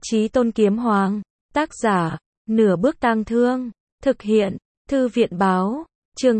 Chí Tôn Kiếm Hoàng, tác giả, Nửa Bước Tang Thương, thực hiện, Thư viện báo, chương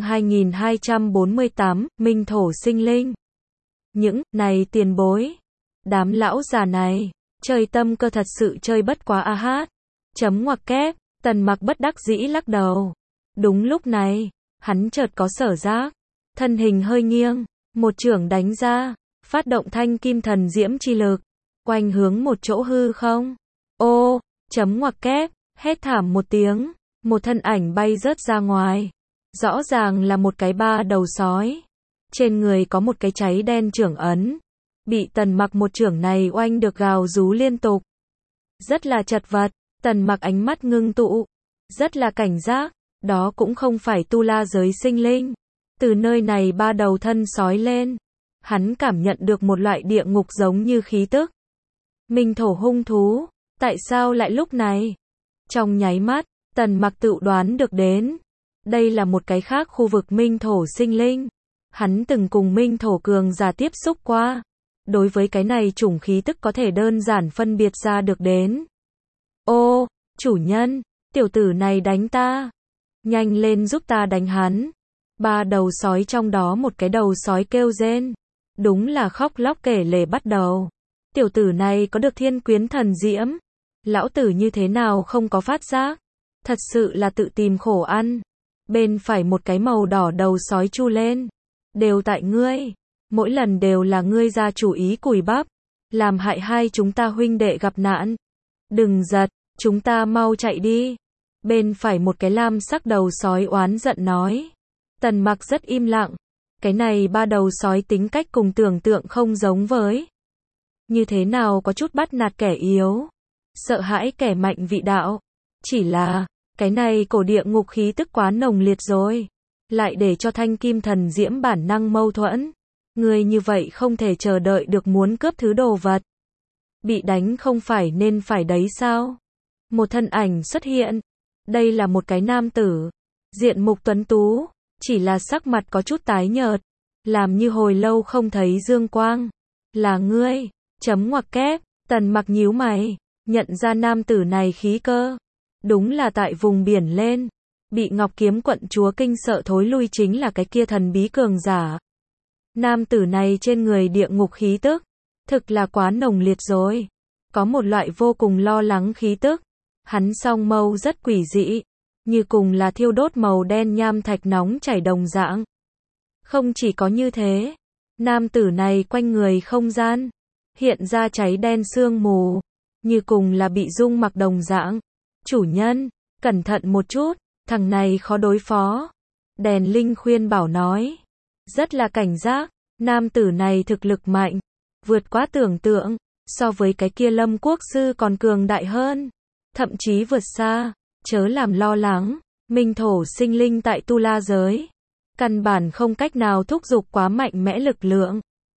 2248, Minh Thổ Sinh Linh. Những này tiền bối, đám lão già này, chơi tâm cơ thật sự chơi bất quá a hát. Chấm ngoặc kép, Tần Mặc bất đắc dĩ lắc đầu. Đúng lúc này, hắn chợt có sở giác, thân hình hơi nghiêng, một chưởng đánh ra, phát động thanh kim thần diễm chi lực, quanh hướng một chỗ hư không. Ô, chấm ngoặc kép, hét thảm một tiếng, một thân ảnh bay rớt ra ngoài. Rõ ràng là một cái ba đầu sói. Trên người có một cái cháy đen chưởng ấn. Bị Tần Mặc một chưởng này oanh được gào rú liên tục. Rất là chật vật, Tần Mặc ánh mắt ngưng tụ. Rất là cảnh giác, đó cũng không phải tu la giới sinh linh. Từ nơi này ba đầu thân sói lên. Hắn cảm nhận được một loại địa ngục giống như khí tức. Minh thổ hung thú, tại sao lại lúc này? Trong nháy mắt, Tần Mặc tự đoán được đến. Đây là một cái khác khu vực minh thổ sinh linh. Hắn từng cùng minh thổ cường giả tiếp xúc qua. Đối với cái này chủng khí tức có thể đơn giản phân biệt ra được đến. Ô, chủ nhân, tiểu tử này đánh ta. Nhanh lên giúp ta đánh hắn. Ba đầu sói trong đó một cái đầu sói kêu rên. Đúng là khóc lóc kể lể bắt đầu. Tiểu tử này có được thiên quyến thần diễm. Lão tử như thế nào không có phát giác. Thật sự là tự tìm khổ ăn. Bên phải một cái màu đỏ đầu sói chu lên. Đều tại ngươi. Mỗi lần đều là ngươi ra chủ ý cùi bắp. Làm hại hai chúng ta huynh đệ gặp nạn. Đừng giật, chúng ta mau chạy đi. Bên phải một cái lam sắc đầu sói oán giận nói. Tần Mặc rất im lặng. Cái này ba đầu sói tính cách cùng tưởng tượng không giống với. Như thế nào có chút bắt nạt kẻ yếu. Sợ hãi kẻ mạnh vị đạo. Chỉ là, cái này cổ địa ngục khí tức quá nồng liệt rồi. Lại để cho thanh kim thần diễm bản năng mâu thuẫn. Người như vậy không thể chờ đợi được muốn cướp thứ đồ vật. Bị đánh không phải nên phải đấy sao? Một thân ảnh xuất hiện. Đây là một cái nam tử. Diện mục tuấn tú. Chỉ là sắc mặt có chút tái nhợt. Làm như hồi lâu không thấy dương quang. Là ngươi. Chấm ngoặc kép. Tần Mặc nhíu mày. Nhận ra nam tử này khí cơ. Đúng là tại vùng biển lên. Bị Ngọc Kiếm quận chúa kinh sợ thối lui chính là cái kia thần bí cường giả. Nam tử này trên người địa ngục khí tức. Thực là quá nồng liệt rồi. Có một loại vô cùng lo lắng khí tức. Hắn song mâu rất quỷ dị. Như cùng là thiêu đốt màu đen nham thạch nóng chảy đồng dạng. Không chỉ có như thế. Nam tử này quanh người không gian. Hiện ra cháy đen sương mù. Như cùng là bị dung mặc đồng dạng. Chủ nhân, cẩn thận một chút. Thằng này khó đối phó. Đèn Linh khuyên bảo nói. Rất là cảnh giác. Nam tử này thực lực mạnh. Vượt quá tưởng tượng. So với cái kia Lâm Quốc sư còn cường đại hơn. Thậm chí vượt xa. Chớ làm lo lắng. Minh thổ sinh linh tại tu la giới. Căn bản không cách nào thúc giục quá mạnh mẽ lực lượng.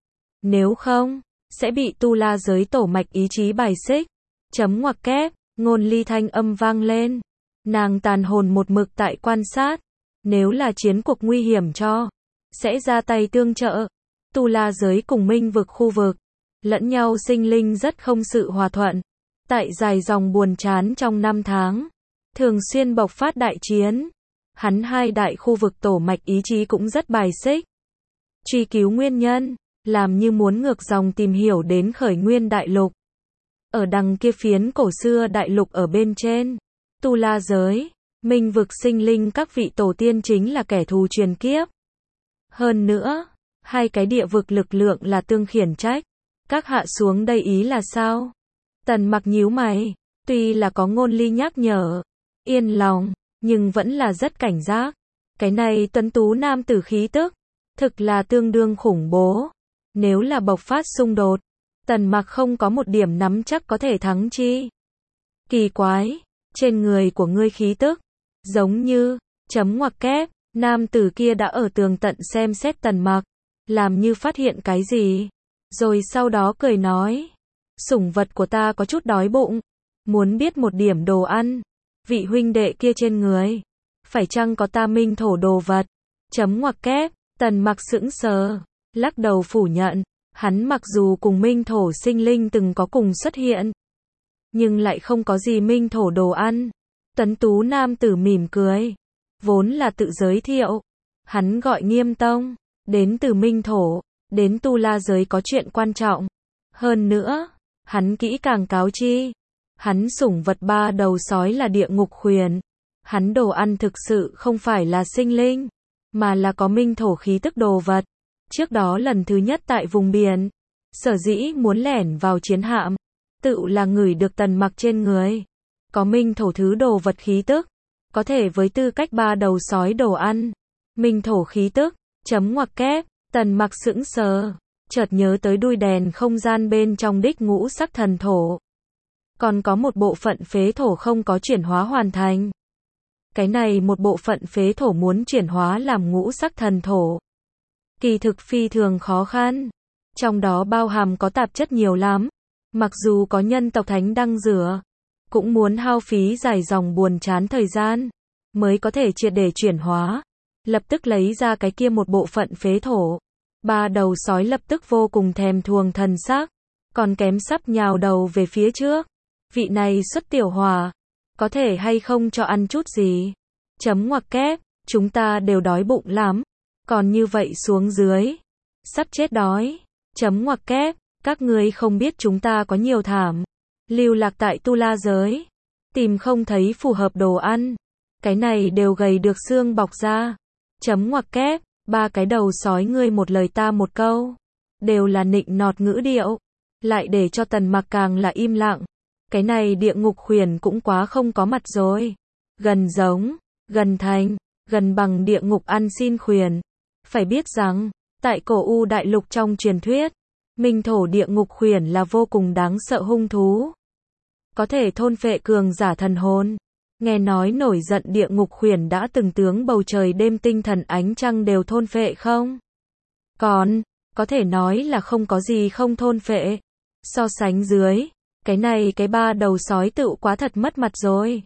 Nếu không, sẽ bị tu la giới tổ mạch ý chí bài xích. Chấm ngoặc kép. Ngôn ly thanh âm vang lên. Nàng tàn hồn một mực tại quan sát. Nếu là chiến cuộc nguy hiểm cho. Sẽ ra tay tương trợ. Tu la giới cùng minh vực khu vực. Lẫn nhau sinh linh rất không sự hòa thuận. Tại dài dòng buồn chán trong năm tháng. Thường xuyên bộc phát đại chiến. Hắn hai đại khu vực tổ mạch ý chí cũng rất bài xích. Truy cứu nguyên nhân. Làm như muốn ngược dòng tìm hiểu đến khởi nguyên đại lục. Ở đằng kia phiến cổ xưa đại lục ở bên trên. Tu la giới. Minh vực sinh linh các vị tổ tiên chính là kẻ thù truyền kiếp. Hơn nữa. Hai cái địa vực lực lượng là tương khiển trách. Các hạ xuống đây ý là sao? Tần Mặc nhíu mày. Tuy là có ngôn ly nhắc nhở. Yên lòng. Nhưng vẫn là rất cảnh giác. Cái này tuấn tú nam tử khí tức. Thực là tương đương khủng bố. Nếu là bộc phát xung đột. Tần Mặc không có một điểm nắm chắc có thể thắng chi. Kỳ quái. Trên người của ngươi khí tức. Giống như. Chấm ngoặc kép. Nam tử kia đã ở tường tận xem xét Tần Mặc. Làm như phát hiện cái gì. Rồi sau đó cười nói. Sủng vật của ta có chút đói bụng. Muốn biết một điểm đồ ăn. Vị huynh đệ kia trên người. Phải chăng có ta minh thổ đồ vật. Chấm ngoặc kép. Tần Mặc sững sờ. Lắc đầu phủ nhận. Hắn mặc dù cùng minh thổ sinh linh từng có cùng xuất hiện. nhưng lại không có gì minh thổ đồ ăn. Tuấn tú nam tử mỉm cười, vốn là tự giới thiệu. Hắn gọi Nghiêm Tông, đến từ minh thổ, đến Tu La giới có chuyện quan trọng. Hơn nữa, hắn kỹ càng cáo chi. Hắn sủng vật ba đầu sói là địa ngục khuyển. Hắn đồ ăn thực sự không phải là sinh linh, mà là có minh thổ khí tức đồ vật. Trước đó lần thứ nhất tại vùng biển, sở dĩ muốn lẻn vào chiến hạm, tự là ngửi được Tần Mặc trên người. Có minh thổ thứ đồ vật khí tức, có thể với tư cách ba đầu sói đồ ăn. Minh thổ khí tức, chấm ngoặc kép, Tần Mặc sững sờ, chợt nhớ tới đuôi đèn không gian bên trong đích ngũ sắc thần thổ. Còn có một bộ phận phế thổ không có chuyển hóa hoàn thành. Cái này một bộ phận phế thổ muốn chuyển hóa làm ngũ sắc thần thổ. Kỳ thực phi thường khó khăn. Trong đó bao hàm có tạp chất nhiều lắm. Mặc dù có nhân tộc thánh đăng rửa, cũng muốn hao phí dài dòng buồn chán thời gian, mới có thể triệt để chuyển hóa. Lập tức lấy ra cái kia một bộ phận phế thổ. Ba đầu sói lập tức vô cùng thèm thuồng thần sắc, còn kém sắp nhào đầu về phía trước. Vị này xuất tiểu hòa, có thể hay không cho ăn chút gì? Chấm ngoặc kép, chúng ta đều đói bụng lắm, còn như vậy xuống dưới, sắp chết đói. Chấm ngoặc kép, các ngươi không biết chúng ta có nhiều thảm. Lưu lạc tại Tu La giới, tìm không thấy phù hợp đồ ăn. Cái này đều gầy được xương bọc ra. Chấm ngoặc kép, ba cái đầu sói ngươi một lời ta một câu, đều là nịnh nọt ngữ điệu, lại để cho Tần Mặc càng là im lặng. Cái này địa ngục khuyển cũng quá không có mặt rồi. Gần giống, gần thành, gần bằng địa ngục ăn xin khuyển. Phải biết rằng, tại cổ U đại lục trong truyền thuyết, minh thổ địa ngục khuyển là vô cùng đáng sợ hung thú. Có thể thôn phệ cường giả thần hồn. Nghe nói nổi giận địa ngục khuyển đã từng tướng bầu trời đêm tinh thần ánh trăng đều thôn phệ không? Còn, có thể nói là không có gì không thôn phệ. So sánh dưới, cái này cái ba đầu sói tựu quá thật mất mặt rồi.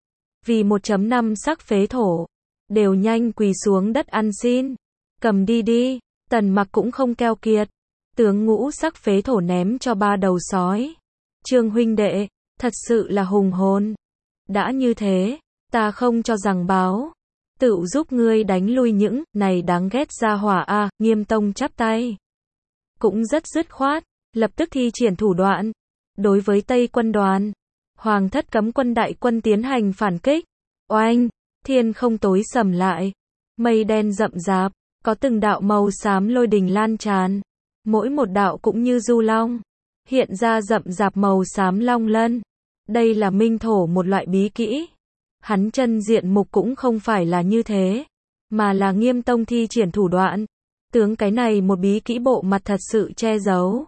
Vì 1.5 sắc phế thổ, đều nhanh quỳ xuống đất ăn xin. Cầm đi đi, Tần Mặc cũng không keo kiệt. Tướng ngũ sắc phế thổ ném cho ba đầu sói. Trương huynh đệ, thật sự là hùng hồn. Đã như thế, ta không cho rằng báo, tự giúp ngươi đánh lui những này đáng ghét ra hỏa a. Nghiêm Tông chắp tay, cũng rất dứt khoát, lập tức thi triển thủ đoạn. Đối với Tây quân đoàn, Hoàng thất cấm quân đại quân tiến hành phản kích. Oanh, thiên không tối sầm lại, mây đen rậm rạp, có từng đạo màu xám lôi đình lan tràn, mỗi một đạo cũng như du long, hiện ra rậm rạp màu xám long lân. Đây là minh thổ một loại bí kỹ. Hắn chân diện mục cũng không phải là như thế, mà là Nghiêm Tông thi triển thủ đoạn, tướng cái này một bí kỹ bộ mặt thật sự che giấu.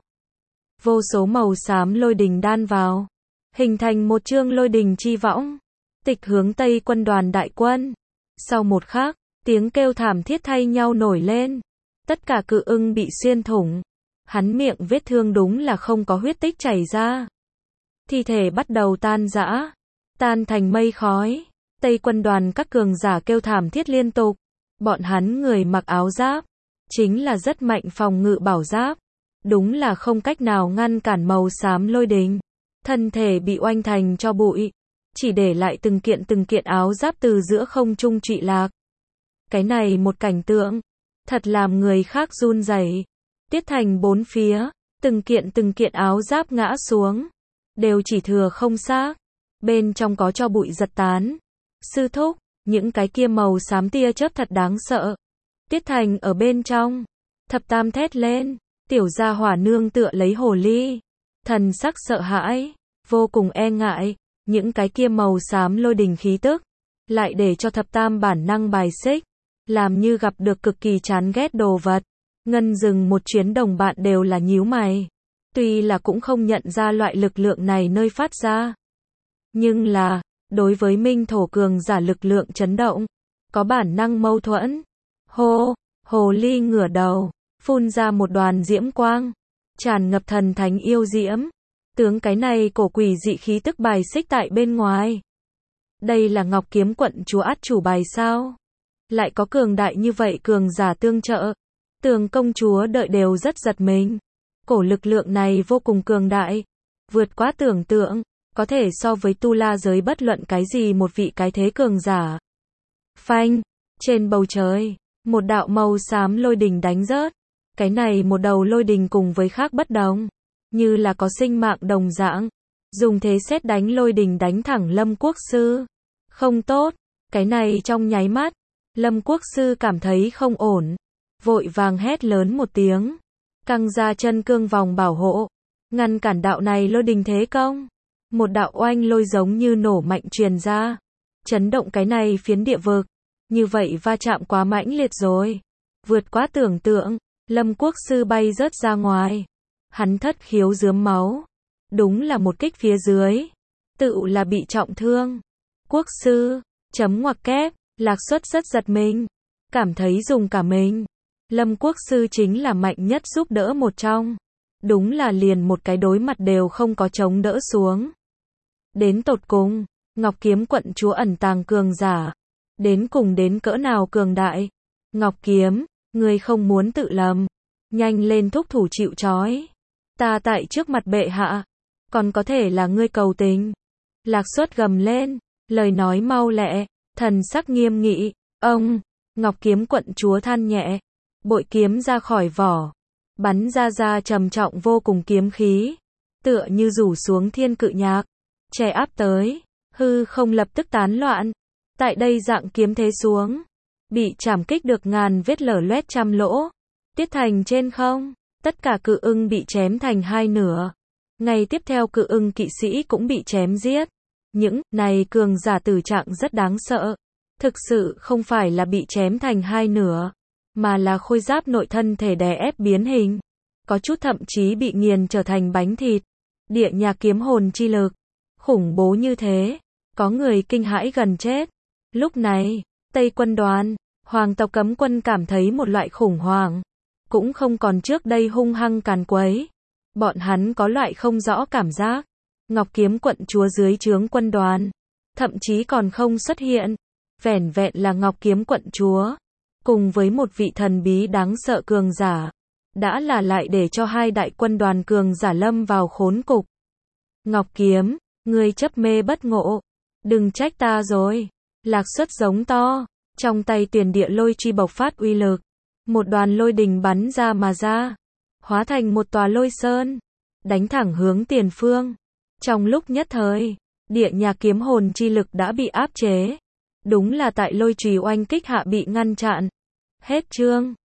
Vô số màu xám lôi đình đan vào, hình thành một chương lôi đình chi võng, tịch hướng Tây quân đoàn đại quân. Sau một khắc, tiếng kêu thảm thiết thay nhau nổi lên. Tất cả cự ưng bị xuyên thủng. Hắn miệng vết thương đúng là không có huyết tích chảy ra. Thi thể bắt đầu tan rã, tan thành mây khói. Tây quân đoàn các cường giả kêu thảm thiết liên tục. Bọn hắn người mặc áo giáp, chính là rất mạnh phòng ngự bảo giáp. Đúng là không cách nào ngăn cản màu xám lôi đình. Thân thể bị oanh thành cho bụi, chỉ để lại từng kiện áo giáp từ giữa không trung trụy lạc. Cái này một cảnh tượng, thật làm người khác run rẩy. Tiết thành bốn phía, từng kiện áo giáp ngã xuống, đều chỉ thừa không xác, bên trong có cho bụi giật tán. Sư thúc, những cái kia màu xám tia chớp thật đáng sợ. Tiết thành ở bên trong, thập tam thét lên, tiểu gia hỏa nương tựa lấy hồ ly, thần sắc sợ hãi, vô cùng e ngại, những cái kia màu xám lôi đình khí tức, lại để cho thập tam bản năng bài xích, làm như gặp được cực kỳ chán ghét đồ vật. Ngân dừng một chuyến đồng bạn đều là nhíu mày. Tuy là cũng không nhận ra loại lực lượng này nơi phát ra. Nhưng là, đối với minh thổ cường giả lực lượng chấn động, có bản năng mâu thuẫn. Hồ ly ngửa đầu, phun ra một đoàn diễm quang, tràn ngập thần thánh yêu diễm. Tướng cái này cổ quỷ dị khí tức bài xích tại bên ngoài. Đây là Ngọc Kiếm quận chúa át chủ bài sao? Lại có cường đại như vậy cường giả tương trợ. Tường công chúa đợi đều rất giật mình. Cổ lực lượng này vô cùng cường đại, vượt quá tưởng tượng, có thể so với tu la giới bất luận cái gì một vị cái thế cường giả. Phanh, trên bầu trời, một đạo màu xám lôi đình đánh rớt. Cái này một đầu lôi đình cùng với khác bất đồng, như là có sinh mạng đồng dạng, dùng thế sét đánh lôi đình đánh thẳng Lâm Quốc Sư. Không tốt, cái này trong nháy mắt, Lâm Quốc Sư cảm thấy không ổn, vội vàng hét lớn một tiếng, căng ra chân cương vòng bảo hộ, ngăn cản đạo này lôi đình thế công. Một đạo oanh lôi giống như nổ mạnh truyền ra, chấn động cái này phiến địa vực. Như vậy va chạm quá mãnh liệt rồi, vượt quá tưởng tượng, Lâm Quốc Sư bay rớt ra ngoài. Hắn thất khiếu rướm máu, đúng là một kích phía dưới, tự là bị trọng thương. Quốc sư, chấm ngoặc kép, Lạc Xuất rất giật mình, cảm thấy dùng cả mình. Lâm Quốc Sư chính là mạnh nhất giúp đỡ một trong, đúng là liền một cái đối mặt đều không có chống đỡ xuống. Đến tột cùng, Ngọc Kiếm quận chúa ẩn tàng cường giả, đến cùng đến cỡ nào cường đại. Ngọc Kiếm, ngươi không muốn tự lầm, nhanh lên thúc thủ chịu trói. Ta tại trước mặt bệ hạ, còn có thể là ngươi cầu tình. Lạc Xuất gầm lên, lời nói mau lẹ, thần sắc nghiêm nghị. Ông, Ngọc Kiếm quận chúa than nhẹ, bội kiếm ra khỏi vỏ, bắn ra trầm trọng vô cùng kiếm khí, tựa như rủ xuống thiên cự nhạc, che áp tới, hư không lập tức tán loạn. Tại đây dạng kiếm thế xuống, bị chảm kích được ngàn vết lở loét trăm lỗ, tiết thành trên không, tất cả cự ưng bị chém thành hai nửa. Ngày tiếp theo cự ưng kỵ sĩ cũng bị chém giết. Những này cường giả tử trạng rất đáng sợ. Thực sự không phải là bị chém thành hai nửa, mà là khôi giáp nội thân thể đè ép biến hình. Có chút thậm chí bị nghiền trở thành bánh thịt. Địa nhạc kiếm hồn chi lực, khủng bố như thế, có người kinh hãi gần chết. Lúc này, Tây quân đoàn, hoàng tộc cấm quân cảm thấy một loại khủng hoảng, cũng không còn trước đây hung hăng càn quấy. Bọn hắn có loại không rõ cảm giác. Ngọc Kiếm quận chúa dưới trướng quân đoàn, thậm chí còn không xuất hiện. Vẻn vẹn là Ngọc Kiếm quận chúa, cùng với một vị thần bí đáng sợ cường giả, đã là lại để cho hai đại quân đoàn cường giả lâm vào khốn cục. Ngọc Kiếm, ngươi chấp mê bất ngộ, đừng trách ta rồi. Lạc Xuất giống to, trong tay Tuyển Địa Lôi Truy bộc phát uy lực, một đoàn lôi đình bắn ra mà ra, hóa thành một tòa lôi sơn, đánh thẳng hướng tiền phương. Trong lúc nhất thời, địa nhạc kiếm hồn chi lực đã bị áp chế, đúng là tại lôi chùy oanh kích hạ bị ngăn chặn. Hết chương.